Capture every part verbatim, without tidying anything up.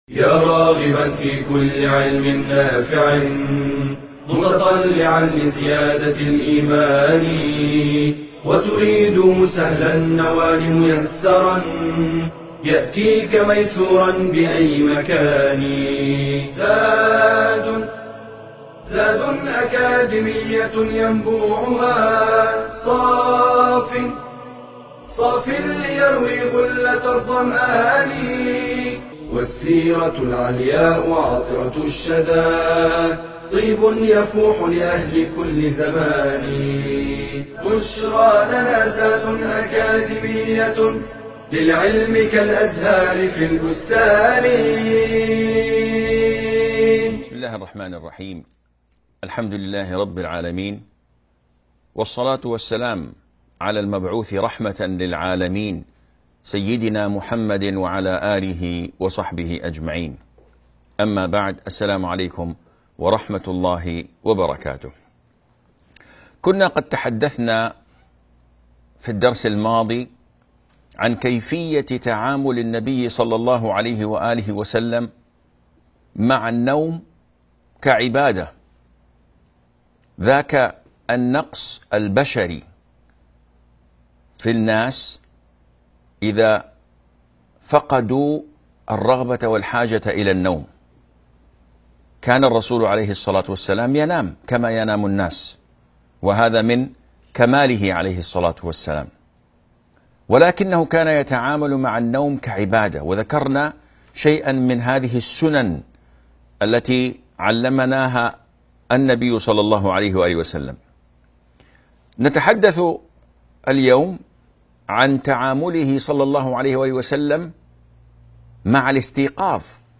يا راغبا في كل علم نافع متطلعا لزيادة الإيمان وتريد سهلا النوال ميسرا يأتيك ميسورا بأي مكان. زاد زاد أكاديمية ينبوعها صاف صاف ليروي غلة الظمآن والسيرة العلياء عطرة الشدى طيب يفوح لأهل كل زمان. بشرى لنا زاد أكاديمية للعلم كالأزهار في البستان. بسم الله الرحمن الرحيم. الحمد لله رب العالمين، والصلاة والسلام على المبعوث رحمة للعالمين سيدنا محمد وعلى آله وصحبه أجمعين. أما بعد، السلام عليكم ورحمة الله وبركاته. كنا قد تحدثنا في الدرس الماضي عن كيفية تعامل النبي صلى الله عليه وآله وسلم مع النوم كعبادة، ذاك النقص البشري في الناس إذا فقدوا الرغبة والحاجة إلى النوم. كان الرسول عليه الصلاة والسلام ينام كما ينام الناس، وهذا من كماله عليه الصلاة والسلام، ولكنه كان يتعامل مع النوم كعبادة. وذكرنا شيئا من هذه السنن التي علمناها النبي صلى الله عليه وآله وسلم. نتحدث اليوم عن تعامله صلى الله عليه وآله وسلم مع الاستيقاظ،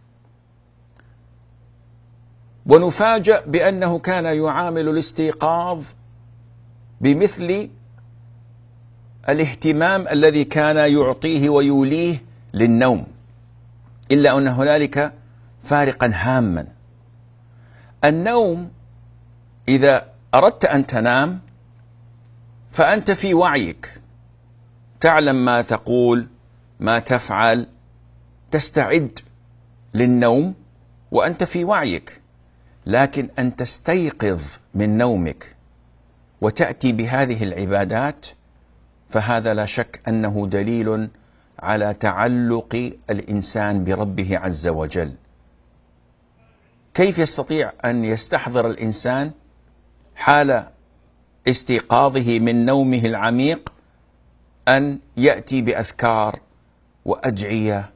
ونفاجأ بأنه كان يعامل الاستيقاظ بمثل الاهتمام الذي كان يعطيه ويوليه للنوم، إلا أن هنالك فارقا هاما. النوم إذا أردت أن تنام فأنت في وعيك، تعلم ما تقول، ما تفعل، تستعد للنوم وأنت في وعيك. لكن أن تستيقظ من نومك وتأتي بهذه العبادات، فهذا لا شك أنه دليل على تعلق الإنسان بربه عز وجل. كيف يستطيع أن يستحضر الإنسان حال استيقاظه من نومه العميق أن يأتي بأذكار وأدعية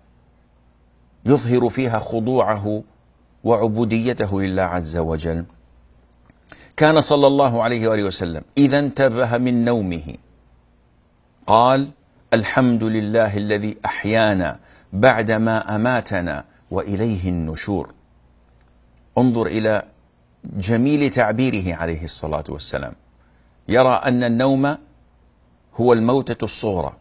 يظهر فيها خضوعه وعبوديته لله عز وجل؟ كان صلى الله عليه وآله وسلم إذا انتبه من نومه قال: الحمد لله الذي أحيانا بعدما أماتنا وإليه النشور. انظر إلى جميل تعبيره عليه الصلاة والسلام. يرى أن النوم هو الموتة الصغرى،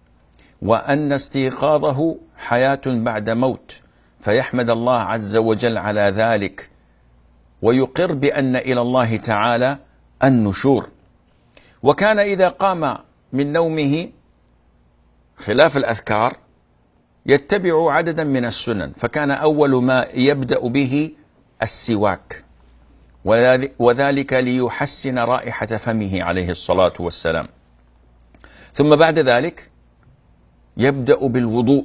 وأن استيقاظه حياة بعد موت، فيحمد الله عز وجل على ذلك، ويقر بأن إلى الله تعالى النشور. وكان إذا قام من نومه خلاف الأذكار يتبع عددا من السنن، فكان أول ما يبدأ به السواك، وذلك ليحسن رائحة فمه عليه الصلاة والسلام. ثم بعد ذلك يبدأ بالوضوء،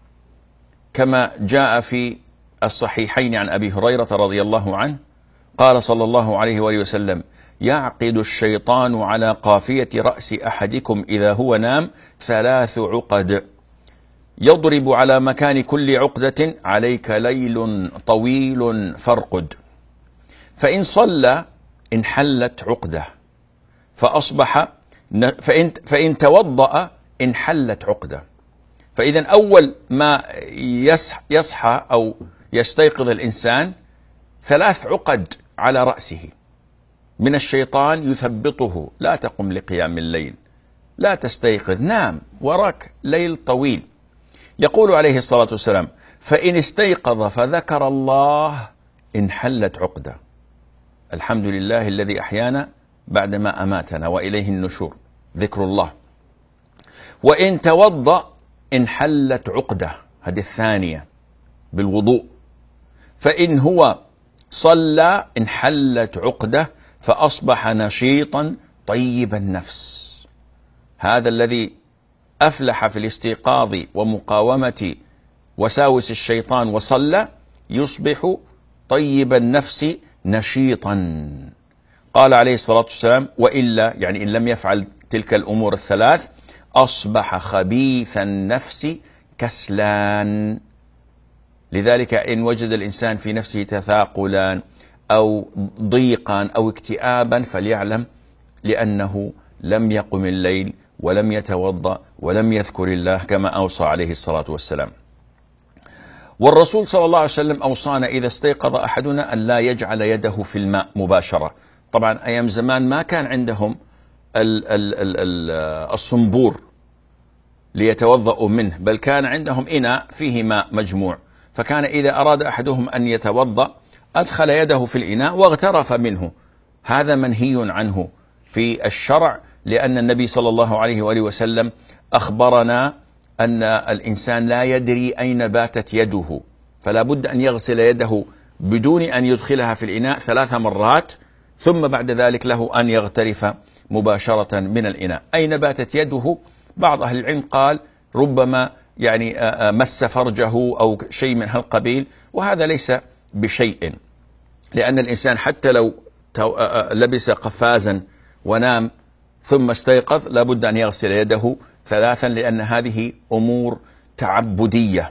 كما جاء في الصحيحين عن أبي هريرة رضي الله عنه قال صلى الله عليه وآله وسلم: يعقد الشيطان على قافية رأس أحدكم إذا هو نام ثلاث عقد، يضرب على مكان كل عقدة: عليك ليل طويل فارقد. فإن صلى انحلت عقدة، فأصبح فإن, فإن توضأ انحلت عقدة. فإذا أول ما يصحى أو يستيقظ الإنسان ثلاث عقد على رأسه من الشيطان يثبطه: لا تقم لقيام الليل، لا تستيقظ، نام، وراك ليل طويل. يقول عليه الصلاة والسلام: فإن استيقظ فذكر الله انحلت عقدة. الحمد لله الذي أحيانا بعدما أماتنا وإليه النشور، ذكر الله. وإن توضأ انحلت عقدة، هذه الثانية. بالوضوء، فإن هو صلى انحلت عقده فأصبح نشيطا طيب النفس. هذا الذي أفلح في الاستيقاظ ومقاومة وساوس الشيطان وصلى يصبح طيب النفس نشيطا. قال عليه الصلاة والسلام: وإلا، يعني إن لم يفعل تلك الأمور الثلاث، أصبح خبيث النفس كسلان. لذلك إن وجد الإنسان في نفسه تثاقلا أو ضيقا أو اكتئابا فليعلم لأنه لم يقم الليل ولم يتوضأ ولم يذكر الله كما أوصى عليه الصلاة والسلام. والرسول صلى الله عليه وسلم أوصانا إذا استيقظ أحدنا أن لا يجعل يده في الماء مباشرة. طبعا أيام زمان ما كان عندهم ال ال ال ال الصنبور ليتوضأوا منه، بل كان عندهم إناء فيه ماء مجموع، فكان إذا أراد أحدهم أن يتوضأ أدخل يده في الإناء واغترف منه. هذا منهي عنه في الشرع، لأن النبي صلى الله عليه وآله وسلم أخبرنا أن الإنسان لا يدري أين باتت يده، فلا بد أن يغسل يده بدون أن يدخلها في الإناء ثلاث مرات، ثم بعد ذلك له أن يغترف مباشرة من الإناء. أين باتت يده؟ بعض أهل العلم قال ربما يعني مس فرجه أو شيء من هالقبيل، وهذا ليس بشيء، لأن الإنسان حتى لو لبس قفازا ونام ثم استيقظ لابد أن يغسل يده ثلاثا، لأن هذه أمور تعبدية،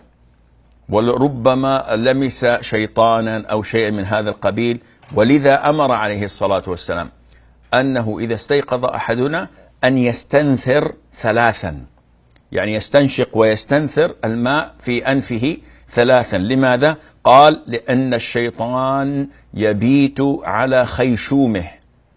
وربما لمس شيطانا أو شيء من هذا القبيل. ولذا أمر عليه الصلاة والسلام أنه إذا استيقظ أحدنا أن يستنثر ثلاثا، يعني يستنشق ويستنثر الماء في أنفه ثلاثا. لماذا؟ قال: لأن الشيطان يبيت على خيشومه،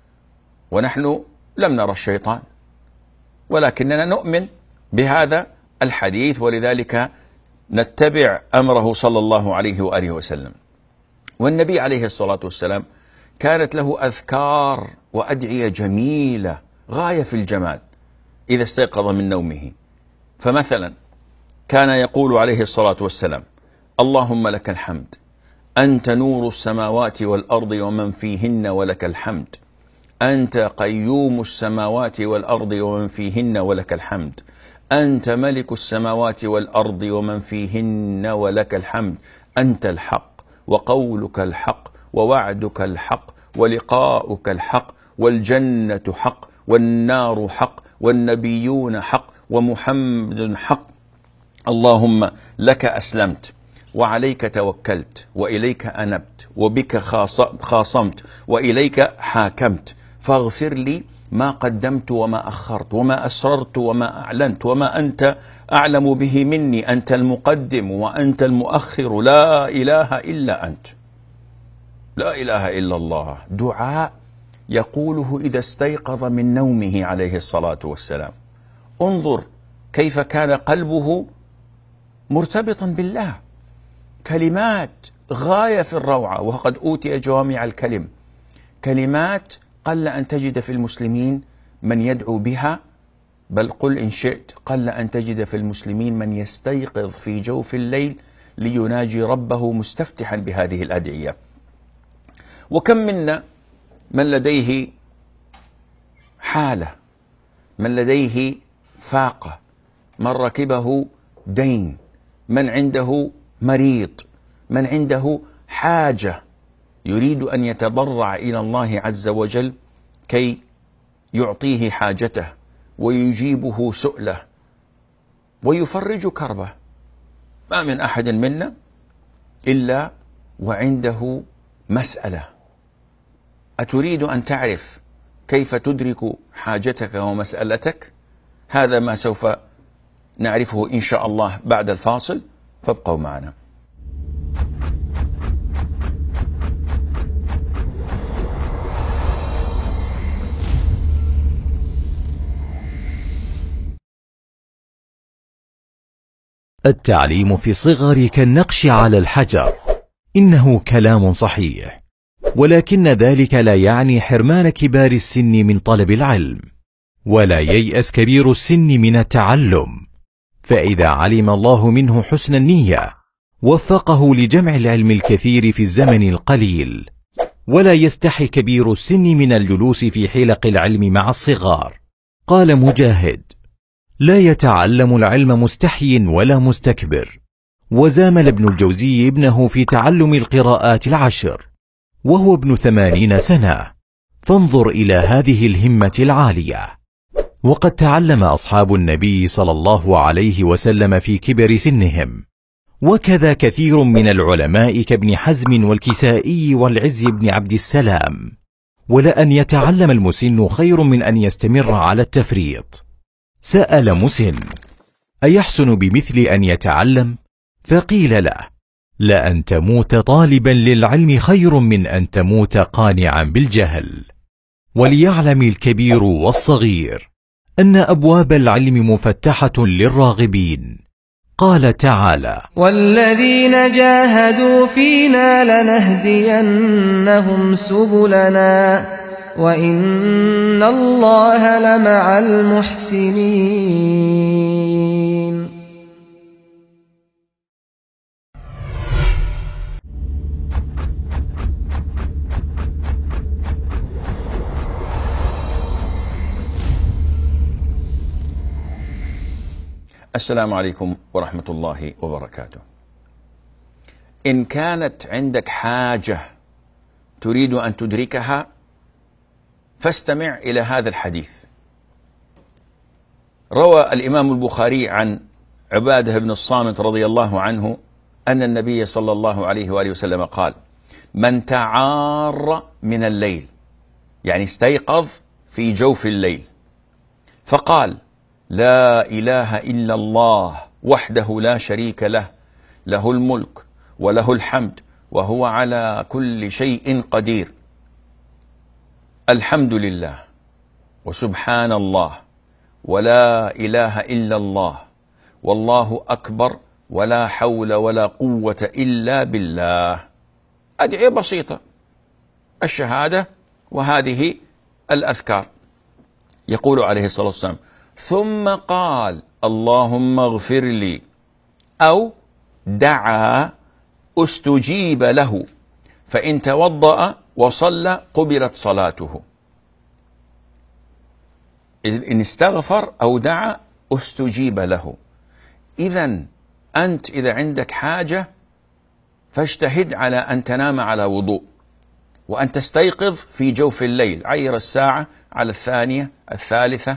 ونحن لم نرى الشيطان ولكننا نؤمن بهذا الحديث، ولذلك نتبع أمره صلى الله عليه وآله وسلم. والنبي عليه الصلاة والسلام كانت له أذكار وأدعية جميلة غاية في الجمال إذا استيقظ من نومه. فمثلا كان يقول عليه الصلاة والسلام: اللهم لك الحمد، أنت نور السماوات والأرض ومن فيهن ولك الحمد، أنت قيوم السماوات والأرض ومن فيهن ولك الحمد، أنت ملك السماوات والأرض ومن فيهن ولك الحمد، أنت الحق وقولك الحق ووعدك الحق ولقاؤك الحق والجنة حق والنار حق والنبيون حق ومحمد حق. اللهم لك أسلمت وعليك توكلت وإليك أنبت وبك خاصمت وإليك حاكمت، فاغفر لي ما قدمت وما أخرت وما أسررت وما أعلنت وما أنت أعلم به مني، أنت المقدم وأنت المؤخر، لا إله إلا أنت، لا إله إلا الله. دعاء يقوله إذا استيقظ من نومه عليه الصلاة والسلام. انظر كيف كان قلبه مرتبطا بالله، كلمات غاية في الروعة، وقد أوتي جوامع الكلم، كلمات قل أن تجد في المسلمين من يدعو بها، بل قل إن شئت قل أن تجد في المسلمين من يستيقظ في جوف الليل ليناجي ربه مستفتحا بهذه الأدعية. وكم منا من لديه حالة، من لديه فاقة، من ركبه دين، من عنده مريض، من عنده حاجة يريد أن يتضرع إلى الله عز وجل كي يعطيه حاجته ويجيبه سؤله ويفرج كربه. ما من أحد منا إلا وعنده مسألة. أتريد أن تعرف كيف تدرك حاجتك ومسألتك؟ هذا ما سوف نعرفه إن شاء الله بعد الفاصل، فابقوا معنا. التعليم في الصغر كالنقش على الحجر، إنه كلام صحيح، ولكن ذلك لا يعني حرمان كبار السن من طلب العلم، ولا ييأس كبير السن من التعلم، فإذا علم الله منه حسن النية وفقه لجمع العلم الكثير في الزمن القليل، ولا يستحي كبير السن من الجلوس في حلق العلم مع الصغار. قال مجاهد: لا يتعلم العلم مستحي ولا مستكبر. وزامل ابن الجوزي ابنه في تعلم القراءات العشر وهو ابن ثمانين سنة، فانظر إلى هذه الهمة العالية. وقد تعلم أصحاب النبي صلى الله عليه وسلم في كبر سنهم، وكذا كثير من العلماء كابن حزم والكسائي والعز بن عبد السلام. ولأن يتعلم المسن خير من أن يستمر على التفريط. سأل مسن: أيحسن بمثل أن يتعلم؟ فقيل له: لأن تموت طالبا للعلم خير من أن تموت قانعا بالجهل. وليعلم الكبير والصغير أن أبواب العلم مفتحة للراغبين. قال تعالى: والذين جاهدوا فينا لنهدينهم سبلنا وإن الله لمع المحسنين. السلام عليكم ورحمة الله وبركاته. إن كانت عندك حاجة تريد أن تدركها فاستمع إلى هذا الحديث. روى الإمام البخاري عن عبادة بن الصامت رضي الله عنه أن النبي صلى الله عليه وآله وسلم قال: من تعار من الليل، يعني استيقظ في جوف الليل، فقال: لا إله إلا الله وحده لا شريك له، له الملك وله الحمد وهو على كل شيء قدير، الحمد لله وسبحان الله ولا إله إلا الله والله أكبر ولا حول ولا قوة إلا بالله. أدعية بسيطة، الشهادة وهذه الأذكار. يقول عليه الصلاة والسلام: ثم قال: اللهم اغفر لي، أو دعا استجيب له، فإن توضأ وصلى قبلت صلاته. إن استغفر أو دعا استجيب له. إذن أنت إذا عندك حاجة فاجتهد على أن تنام على وضوء، وأن تستيقظ في جوف الليل، عير الساعة على الثانية الثالثة،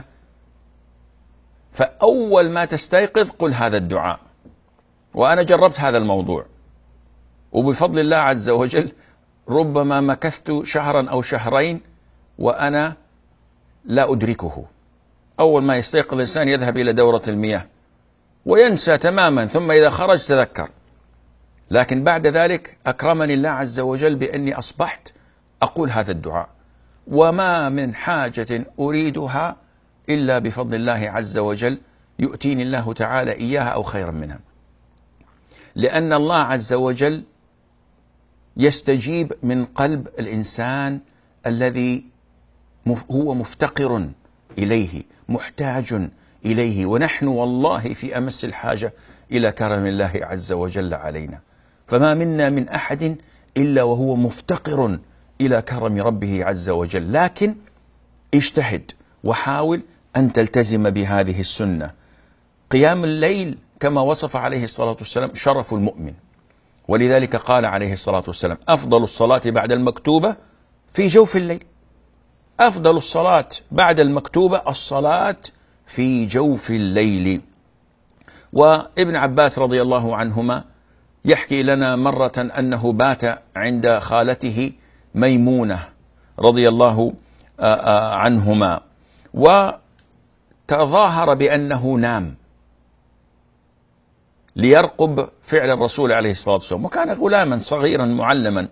فأول ما تستيقظ قل هذا الدعاء. وأنا جربت هذا الموضوع، وبفضل الله عز وجل ربما مكثت شهرا أو شهرين وأنا لا أدركه. أول ما يستيقظ الإنسان يذهب إلى دورة المياه وينسى تماما، ثم إذا خرج تذكر. لكن بعد ذلك أكرمني الله عز وجل بأني أصبحت أقول هذا الدعاء، وما من حاجة أريدها إلا بفضل الله عز وجل يؤتيني الله تعالى إياها أو خيرا منها، لأن الله عز وجل يستجيب من قلب الإنسان الذي هو مفتقر إليه، محتاج إليه، ونحن والله في أمس الحاجة إلى كرم الله عز وجل علينا. فما منا من أحد إلا وهو مفتقر إلى كرم ربه عز وجل. لكن اجتهد وحاول أن تلتزم بهذه السنة. قيام الليل كما وصف عليه الصلاة والسلام شرف المؤمن، ولذلك قال عليه الصلاة والسلام: أفضل الصلاة بعد المكتوبة في جوف الليل. أفضل الصلاة بعد المكتوبة الصلاة في جوف الليل. وابن عباس رضي الله عنهما يحكي لنا مرة أنه بات عند خالته ميمونة رضي الله عنهما، وتظاهر بأنه نام ليرقب فعل الرسول عليه الصلاة والسلام، وكان غلاما صغيرا معلما.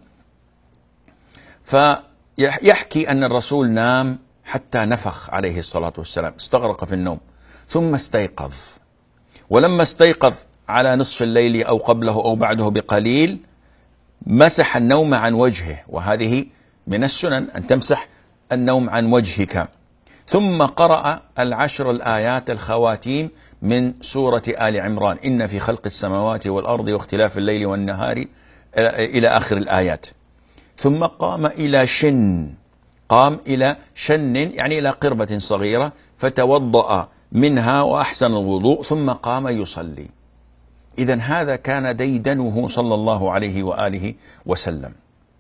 فيحكي أن الرسول نام حتى نفخ عليه الصلاة والسلام، استغرق في النوم، ثم استيقظ. ولما استيقظ على نصف الليل أو قبله أو بعده بقليل مسح النوم عن وجهه، وهذه من السنن أن تمسح النوم عن وجهك. ثم قرأ العشر الآيات الخواتيم من سورة آل عمران: إن في خلق السماوات والأرض واختلاف الليل والنهار إلى آخر الآيات. ثم قام إلى شن، قام إلى شن يعني إلى قربة صغيرة، فتوضأ منها وأحسن الوضوء ثم قام يصلي. إذن هذا كان ديدنه صلى الله عليه وآله وسلم.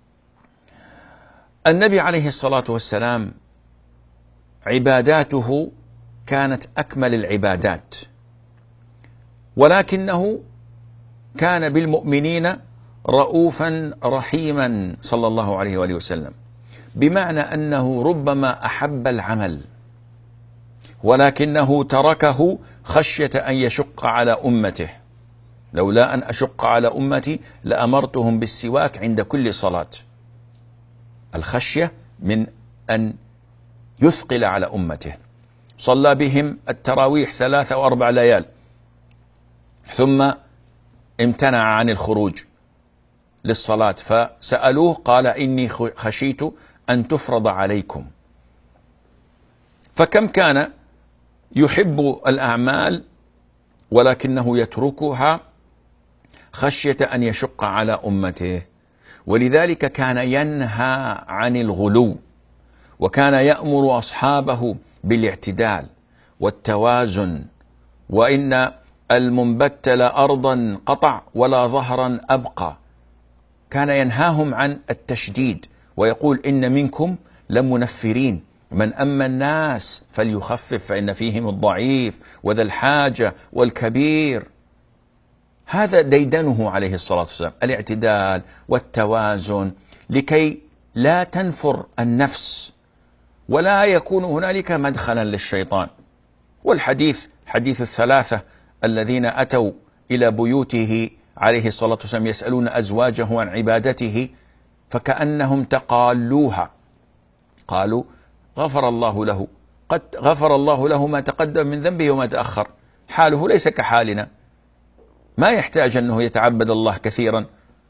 النبي عليه الصلاة والسلام عباداته كانت أكمل العبادات، ولكنه كان بالمؤمنين رؤوفا رحيما صلى الله عليه وآله وسلم، بمعنى أنه ربما أحب العمل ولكنه تركه خشية أن يشق على أمته. لولا أن أشق على أمتي لأمرتهم بالسواك عند كل صلاة، الخشية من أن يثقل على أمته. صلى بهم التراويح ثلاثة وأربع ليال ثم امتنع عن الخروج للصلاة، فسألوه قال: إني خشيت أن تفرض عليكم. فكم كان يحب الأعمال ولكنه يتركها خشية أن يشق على أمته. ولذلك كان ينهى عن الغلو، وكان يأمر أصحابه بالاعتدال والتوازن، وإن المنبتل أرضا قطع ولا ظهرا أبقى. كان ينهاهم عن التشديد ويقول: إن منكم لمنفرين، من أما الناس فليخفف فإن فيهم الضعيف وذا الحاجة والكبير. هذا ديدنه عليه الصلاة والسلام، الاعتدال والتوازن، لكي لا تنفر النفس ولا يكون هنالك مدخلا للشيطان. والحديث حديث الثلاثة الذين أتوا إلى بيوته عليه الصلاة والسلام يسألون أزواجه عن عبادته، فكأنهم تقالوها، قالوا: غفر الله له، قد غفر الله له ما تقدم من ذنبه وما تأخر، حاله ليس كحالنا، ما يحتاج أنه يتعبد الله كثيرا.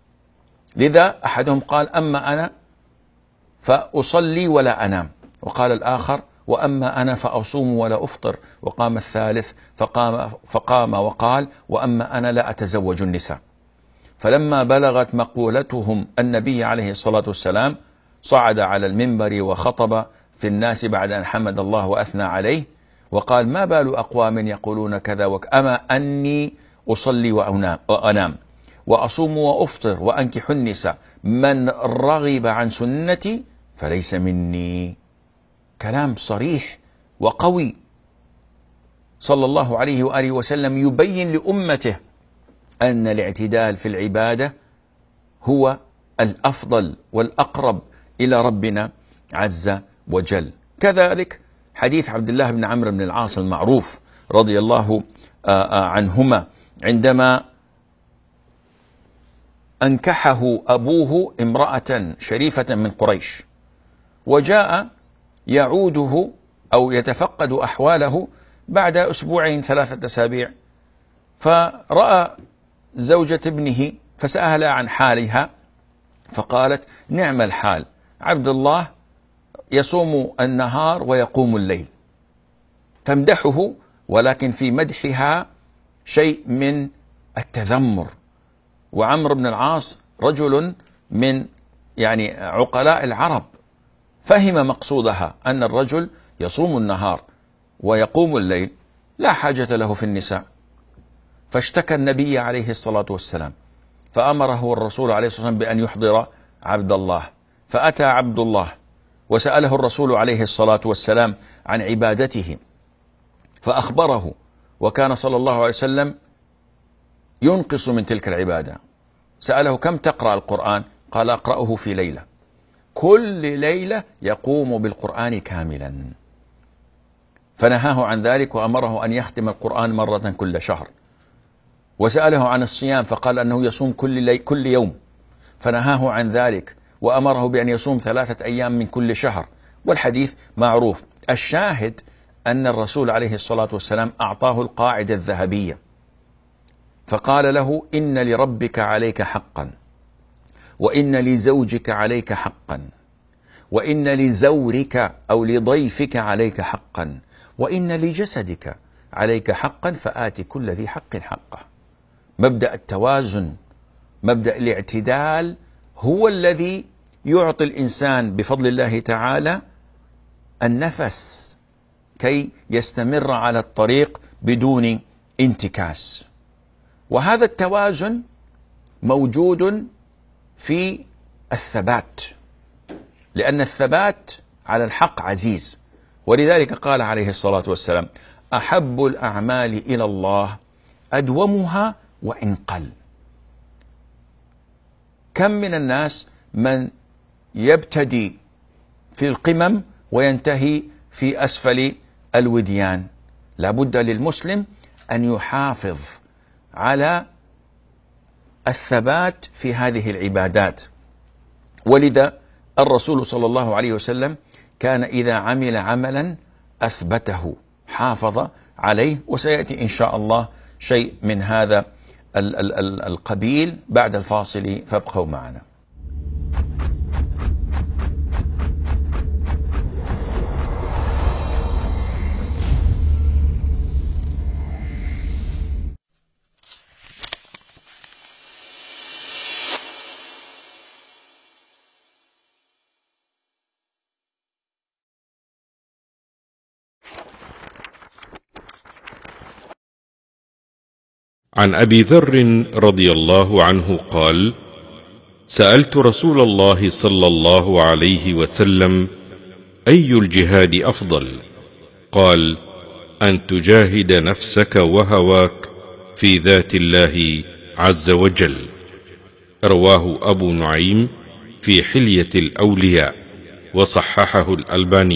لذا أحدهم قال: أما أنا فأصلي ولا أنام، وقال الآخر: وأما أنا فأصوم ولا أفطر، وقام الثالث فقام, فقام وقال: وأما أنا لا أتزوج النساء. فلما بلغت مقولتهم النبي عليه الصلاة والسلام صعد على المنبر وخطب في الناس بعد أن حمد الله وأثنى عليه، وقال: ما بال أقوام يقولون كذا وك أما أني أصلي وأنام وأصوم وأفطر وأنكح النساء، من رغب عن سنتي فليس مني. كلام صريح وقوي صلى الله عليه وآله وسلم يبين لأمته أن الاعتدال في العبادة هو الأفضل والأقرب إلى ربنا عز وجل. كذلك حديث عبد الله بن عمرو بن العاص المعروف رضي الله عنهما عندما أنكحه أبوه امرأة شريفة من قريش، وجاء يعوده أو يتفقد أحواله بعد أسبوعين ثلاثة أسابيع، فرأى زوجة ابنه فسألها عن حالها، فقالت: نعم الحال، عبد الله يصوم النهار ويقوم الليل. تمدحه، ولكن في مدحها شيء من التذمر. وعمرو بن العاص رجل من يعني عقلاء العرب، فهم مقصودها أن الرجل يصوم النهار ويقوم الليل لا حاجة له في النساء. فاشتكى النبي عليه الصلاة والسلام، فأمره الرسول عليه الصلاة والسلام بأن يحضر عبد الله. فأتى عبد الله وسأله الرسول عليه الصلاة والسلام عن عبادته، فأخبره، وكان صلى الله عليه وسلم ينقص من تلك العبادة. سأله: كم تقرأ القرآن؟ قال: أقرأه في ليلة، كل ليلة يقوم بالقرآن كاملا. فنهاه عن ذلك وأمره أن يختم القرآن مرة كل شهر. وسأله عن الصيام فقال أنه يصوم كل, لي كل يوم، فنهاه عن ذلك وأمره بأن يصوم ثلاثة أيام من كل شهر. والحديث معروف. الشاهد أن الرسول عليه الصلاة والسلام أعطاه القاعدة الذهبية، فقال له: إن لربك عليك حقا، وإن لزوجك عليك حقا، وإن لزورك أو لضيفك عليك حقا، وإن لجسدك عليك حقا فآت كل ذي حق حقه. مبدأ التوازن، مبدأ الاعتدال هو الذي يعطي الإنسان بفضل الله تعالى النفس كي يستمر على الطريق بدون انتكاس. وهذا التوازن موجود في الثبات، لأن الثبات على الحق عزيز، ولذلك قال عليه الصلاة والسلام: أحب الأعمال إلى الله أدومها وإن قل. كم من الناس من يبتدي في القمم وينتهي في أسفل الوديان. لا بد للمسلم أن يحافظ على الثبات في هذه العبادات. ولذا الرسول صلى الله عليه وسلم كان إذا عمل عملا أثبته، حافظ عليه، وسيأتي إن شاء الله شيء من هذا ال ال ال القبيل بعد الفاصل، فابقوا معنا. عن أبي ذر رضي الله عنه قال: سألت رسول الله صلى الله عليه وسلم: أي الجهاد أفضل؟ قال: أن تجاهد نفسك وهواك في ذات الله عز وجل. رواه أبو نعيم في حلية الأولياء وصححه الألباني.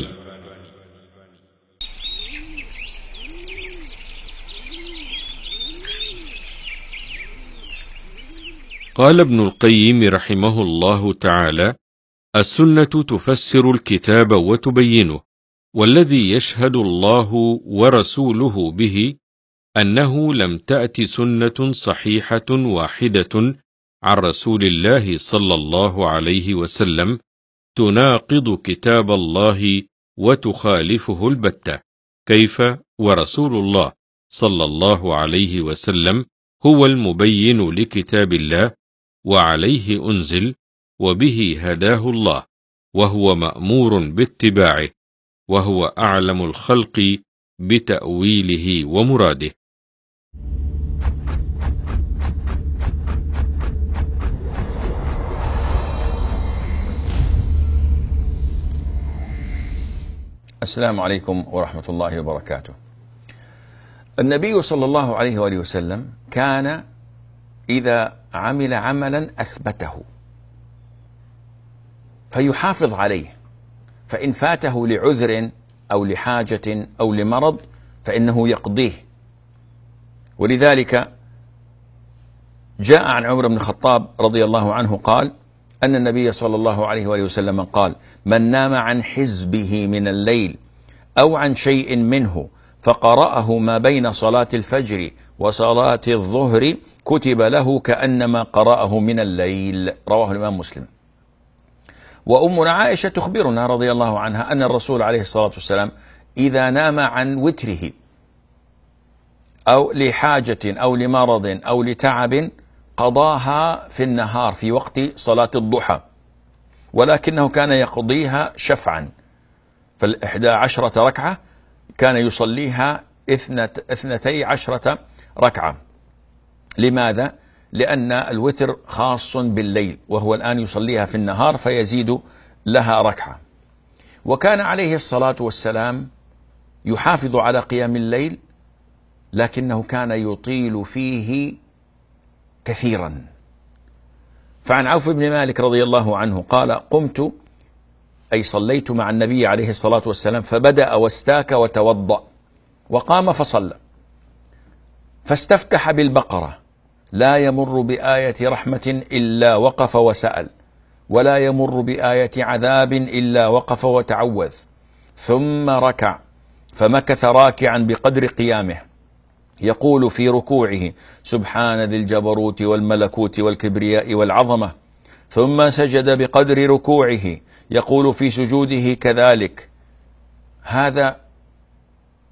قال ابن القيم رحمه الله تعالى: السنة تفسر الكتاب وتبينه، والذي يشهد الله ورسوله به أنه لم تأت سنة صحيحة واحدة عن رسول الله صلى الله عليه وسلم تناقض كتاب الله وتخالفه البتة. كيف ورسول الله صلى الله عليه وسلم هو المبين لكتاب الله، وعليه أنزل، وبه هداه الله، وهو مأمور باتباعه، وهو أعلم الخلق بتأويله ومراده. السلام عليكم ورحمة الله وبركاته. النبي صلى الله عليه وآله وسلم كان إذا عمل عملا أثبته فيحافظ عليه، فإن فاته لعذر أو لحاجة أو لمرض فإنه يقضيه. ولذلك جاء عن عمر بن الخطاب رضي الله عنه قال أن النبي صلى الله عليه وآله وسلم قال: من نام عن حزبه من الليل أو عن شيء منه فقرأه ما بين صلاة الفجر وصلاة الظهر كتب له كأنما قرأه من الليل. رواه الإمام مسلم. وأمنا عائشة تخبرنا رضي الله عنها أن الرسول عليه الصلاة والسلام إذا نام عن وتره أو لحاجة أو لمرض أو لتعب قضاها في النهار في وقت صلاة الضحى، ولكنه كان يقضيها شفعا، فالإحدى عشرة ركعة كان يصليها اثنتي عشرة ركعة. لماذا؟ لأن الوتر خاص بالليل، وهو الآن يصليها في النهار فيزيد لها ركعة. وكان عليه الصلاة والسلام يحافظ على قيام الليل، لكنه كان يطيل فيه كثيرا. فعن عوف بن مالك رضي الله عنه قال: قمت أي صليت مع النبي عليه الصلاة والسلام فبدأ واستاك وتوضأ وقام فصلى، فاستفتح بالبقرة: لا يمر بآية رحمة إلا وقف وسأل، ولا يمر بآية عذاب إلا وقف وتعوذ، ثم ركع فمكث راكعا بقدر قيامه يقول في ركوعه: سبحان ذي الجبروت والملكوت والكبرياء والعظمة، ثم سجد بقدر ركوعه يقول في سجوده كذلك. هذا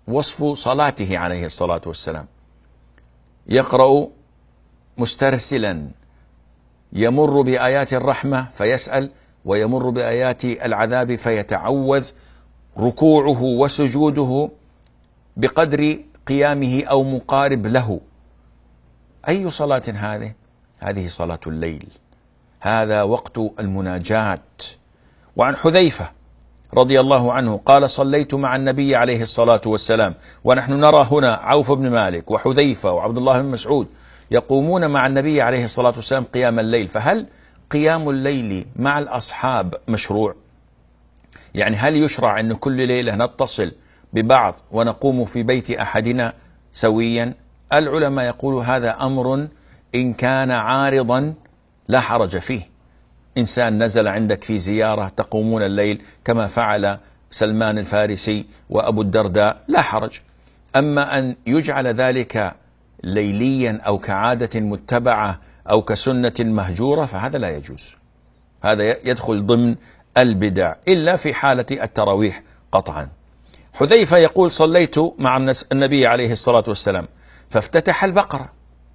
وصف صلاته عليه الصلاة والسلام: يقرأ مسترسلا، يمر بآيات الرحمة فيسأل، ويمر بآيات العذاب فيتعوذ، ركوعه وسجوده بقدر قيامه أو مقارب له. أي صلاة هذه؟ هذه صلاة الليل، هذا وقت المناجاة. وعن حذيفة رضي الله عنه قال: صليت مع النبي عليه الصلاة والسلام، ونحن نرى هنا عوف بن مالك وحذيفة وعبد الله بن مسعود يقومون مع النبي عليه الصلاة والسلام قيام الليل. فهل قيام الليل مع الأصحاب مشروع؟ يعني هل يشرع أن كل ليلة نتصل ببعض ونقوم في بيت أحدنا سويا؟ العلماء يقولوا هذا أمر إن كان عارضا لا حرج فيه. إنسان نزل عندك في زيارة تقومون الليل كما فعل سلمان الفارسي وأبو الدرداء، لا حرج. أما أن يجعل ذلك ليليا أو كعادة متبعة أو كسنة مهجورة فهذا لا يجوز، هذا يدخل ضمن البدع إلا في حالة التراويح قطعا. حذيفة يقول: صليت مع النبي عليه الصلاة والسلام فافتتح البقرة،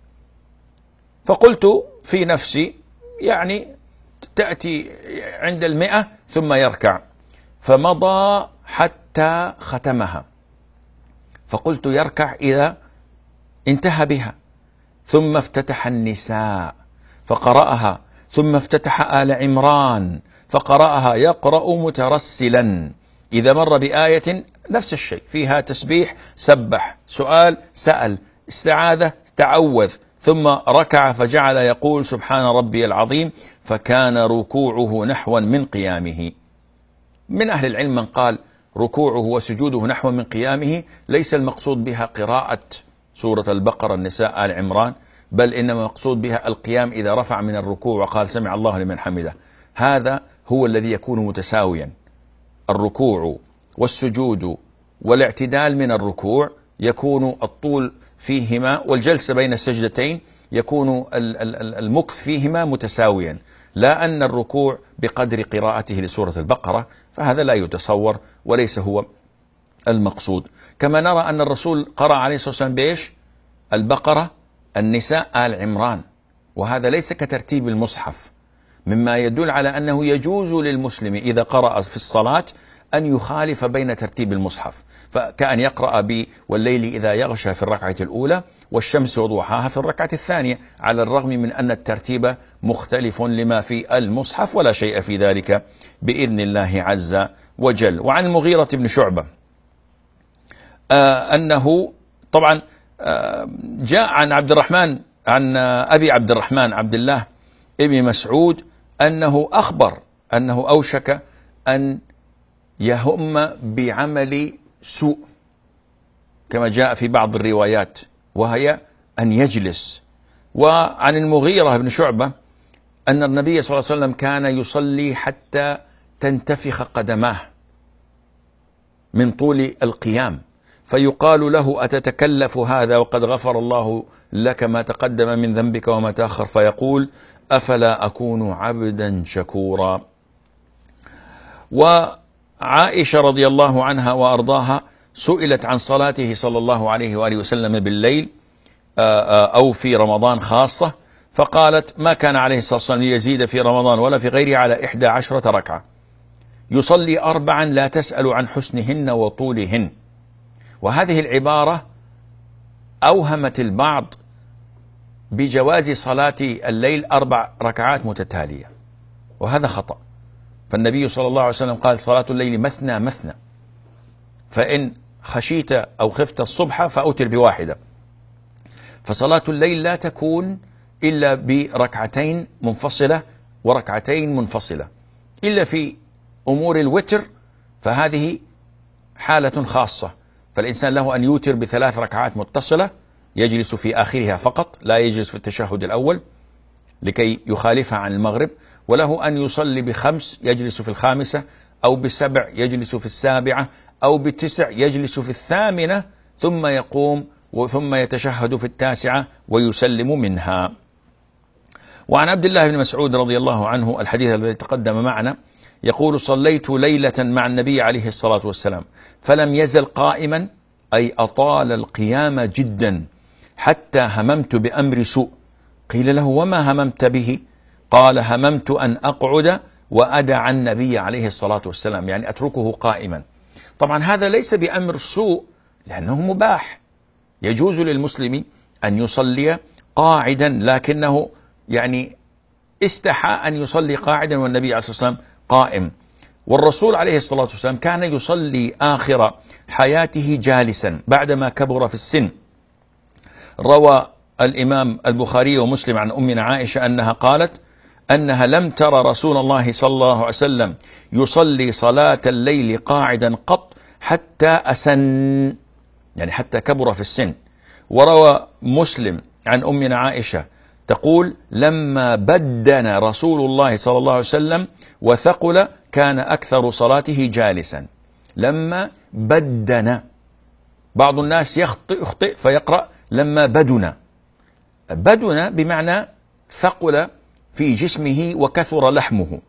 فقلت في نفسي يعني تأتي عند المئة ثم يركع، فمضى حتى ختمها، فقلت يركع إذا انتهى بها، ثم افتتح النساء فقرأها، ثم افتتح آل عمران فقرأها يقرأ مترسلا، إذا مر بآية نفس الشيء فيها تسبيح سبح، سؤال سأل، استعاذة تعوذ، ثم ركع فجعل يقول سبحان ربي العظيم، فكان ركوعه نحوا من قيامه. من أهل العلم من قال ركوعه وسجوده نحو من قيامه ليس المقصود بها قراءة سورة البقرة النساء آل عمران، بل إنما مقصود بها القيام إذا رفع من الركوع وقال سمع الله لمن حمده، هذا هو الذي يكون متساويا. الركوع والسجود والاعتدال من الركوع يكون الطول فيهما والجلسة بين السجدتين يكون المكث فيهما متساويا، لا أن الركوع بقدر قراءته لسورة البقرة، فهذا لا يتصور وليس هو المقصود. كما نرى أن الرسول قرأ عليه الصلاة والسلام بإيش؟ البقرة النساء آل عمران، وهذا ليس كترتيب المصحف، مما يدل على أنه يجوز للمسلم إذا قرأ في الصلاة أن يخالف بين ترتيب المصحف، فكأن يقرأ ب والليل إذا يغشى في الركعة الأولى والشمس وضحاها في الركعة الثانية، على الرغم من أن الترتيب مختلف لما في المصحف، ولا شيء في ذلك بإذن الله عز وجل. وعن المغيرة بن شعبة آه أنه طبعا آه جاء عن عبد الرحمن عن أبي عبد الرحمن عبد الله ابن مسعود أنه أخبر أنه أوشك أن يهم بعمل سوء كما جاء في بعض الروايات، وهي أن يجلس. وعن المغيرة بن شعبة أن النبي صلى الله عليه وسلم كان يصلي حتى تنتفخ قدماه من طول القيام، فيقال له أتتكلف هذا وقد غفر الله لك ما تقدم من ذنبك وما تأخر، فيقول أفلا أكون عبدا شكورا. وعائشة رضي الله عنها وأرضاها سئلت عن صلاته صلى الله عليه وآله وسلم بالليل أو في رمضان خاصة، فقالت ما كان عليه الصلاة والسلام ليزيد في رمضان ولا في غيره على إحدى عشرة ركعة، يصلي أربعا لا تسأل عن حسنهن وطولهن. وهذه العبارة أوهمت البعض بجواز صلاة الليل أربع ركعات متتالية، وهذا خطأ. فالنبي صلى الله عليه وسلم قال صلاة الليل مثنى مثنى، فإن خشيت أو خفت الصبح فأوتر بواحدة. فصلاة الليل لا تكون إلا بركعتين منفصلة وركعتين منفصلة، إلا في أمور الوتر فهذه حالة خاصة، فالإنسان له أن يوتر بثلاث ركعات متصلة يجلس في آخرها فقط، لا يجلس في التشهد الأول لكي يخالفها عن المغرب، وله أن يصلي بخمس يجلس في الخامسة، أو بسبع يجلس في السابعة، أو بتسع يجلس في الثامنة، ثم يقوم وثم يتشهد في التاسعة ويسلم منها. وعن عبد الله بن مسعود رضي الله عنه الحديث الذي تقدم معنا يقول صليت ليلة مع النبي عليه الصلاة والسلام فلم يزل قائما أي أطال القيام جدا حتى هممت بأمر سوء. قيل له: وما هممت به؟ قال: هممت أن أقعد وأدع النبي عليه الصلاة والسلام، يعني أتركه قائما. طبعا هذا ليس بأمر سوء لأنه مباح، يجوز للمسلم أن يصلي قاعدا، لكنه يعني استحى أن يصلي قاعدا والنبي عليه الصلاة والسلام قائم. والرسول عليه الصلاة والسلام كان يصلي آخر حياته جالسا بعدما كبر في السن. روى الإمام البخاري ومسلم عن أمنا عائشة أنها قالت أنها لم ترى رسول الله صلى الله عليه وسلم يصلي صلاة الليل قاعدا قط حتى أسن، يعني حتى كبر في السن. وروى مسلم عن أمنا عائشة تقول: لما بدن رسول الله صلى الله عليه وسلم وثقل كان أكثر صلاته جالسا. لما بدن، بعض الناس يخطئ, يخطئ فيقرأ لما بدن. بدن بمعنى ثقل في جسمه وكثر لحمه.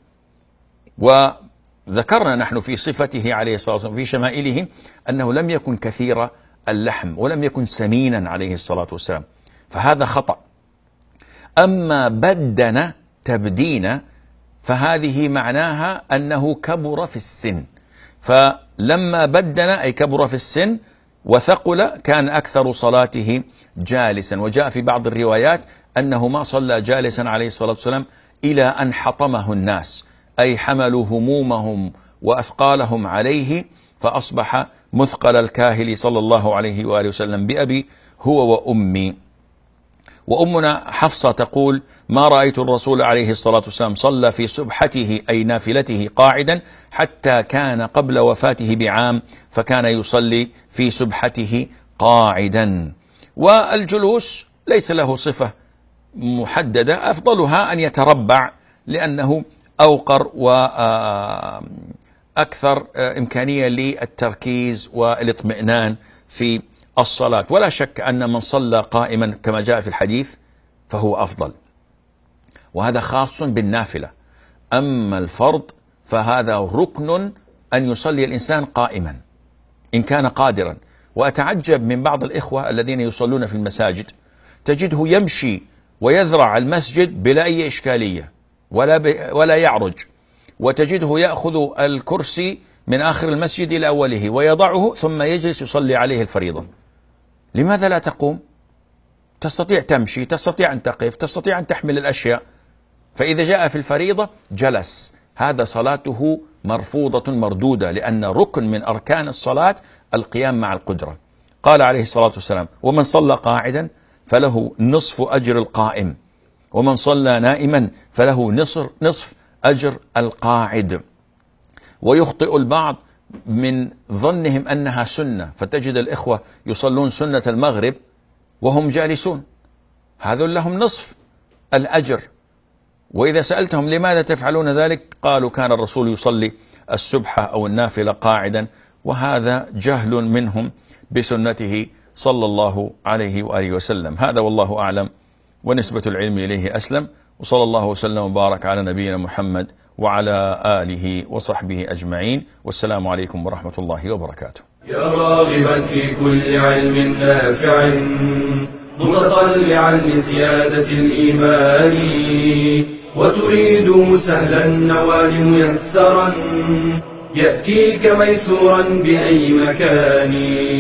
وذكرنا نحن في صفته عليه الصلاة والسلام في شمائله أنه لم يكن كثير اللحم ولم يكن سمينا عليه الصلاة والسلام، فهذا خطأ. أما بدن تبدين فهذه معناها أنه كبر في السن، فلما بدن أي كبر في السن وثقل كان أكثر صلاته جالسا. وجاء في بعض الروايات أنه ما صلى جالسا عليه الصلاة والسلام إلى أن حطمه الناس، أي حملوا همومهم وأثقالهم عليه فأصبح مثقل الكاهل صلى الله عليه وآله وسلم بأبي هو وأمي. وأمنا حفصة تقول: ما رأيت الرسول عليه الصلاة والسلام صلى في سبحته أي نافلته قاعدا حتى كان قبل وفاته بعام، فكان يصلي في سبحته قاعدا. والجلوس ليس له صفة محددة، أفضلها أن يتربع لأنه أوقر وأكثر إمكانية للتركيز والاطمئنان في الصلاة. ولا شك أن من صلى قائما كما جاء في الحديث فهو أفضل، وهذا خاص بالنافلة. أما الفرض فهذا ركن أن يصلي الإنسان قائما إن كان قادرا. وأتعجب من بعض الإخوة الذين يصلون في المساجد، تجده يمشي ويذرع المسجد بلا أي إشكالية ولا, ب... ولا يعرج، وتجده يأخذ الكرسي من آخر المسجد إلى أوله ويضعه ثم يجلس يصلي عليه الفريضة. لماذا لا تقوم؟ تستطيع تمشي، تستطيع أن تقف، تستطيع أن تحمل الأشياء. فإذا جاء في الفريضة جلس، هذا صلاته مرفوضة مردودة، لأن ركن من أركان الصلاة القيام مع القدرة. قال عليه الصلاة والسلام: ومن صلى قاعدا فله نصف أجر القائم، ومن صلى نائما فله نصف, نصف أجر القاعد. ويخطئ البعض من ظنهم أنها سنة، فتجد الإخوة يصلون سنة المغرب وهم جالسون، هذول لهم نصف الأجر. وإذا سألتهم لماذا تفعلون ذلك قالوا كان الرسول يصلي السبحة أو النافلة قاعدا، وهذا جهل منهم بسنته صلى الله عليه وآله وسلم. هذا والله أعلم، ونسبة العلم إليه أسلم. وصلى الله وسلم وبارك على نبينا محمد وعلى آله وصحبه أجمعين، والسلام عليكم ورحمة الله وبركاته. يا راغبا في كل علم نافع متطلعا لزيادة الإيمان، وتريد سهلا النوال ميسرا يأتيك ميسورا بأي مكان.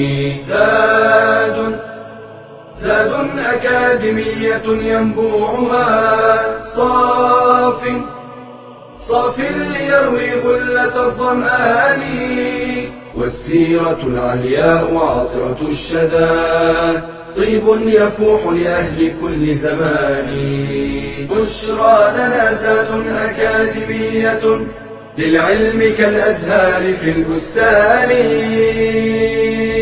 زاد زاد أكاديمية ينبوعها صاف صاف ليروي غلة الظمآن، والسيرة العلياء وعطرة الشدى طيب يفوح لأهل كل زمان. بشرى لنا زاد أكاديمية للعلم كالأزهار في البستان.